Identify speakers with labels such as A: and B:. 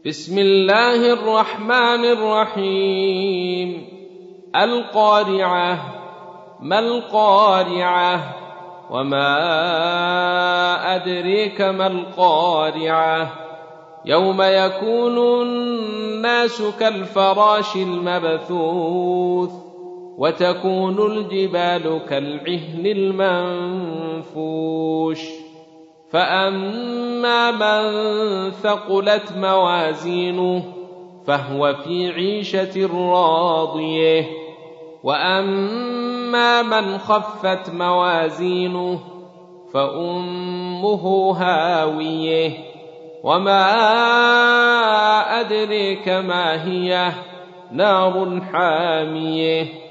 A: بسم الله الرحمن الرحيم. القارعة. ما القارعة؟ وما أدريك ما القارعة؟ يوم يكون الناس كالفراش المبثوث وتكون الجبال كالعهن المنفوش فأما من ثقلت موازينه فهو في عيشة راضية وأما من خفت موازينه فأمه هاوية وما أدريك ما هي نار حامية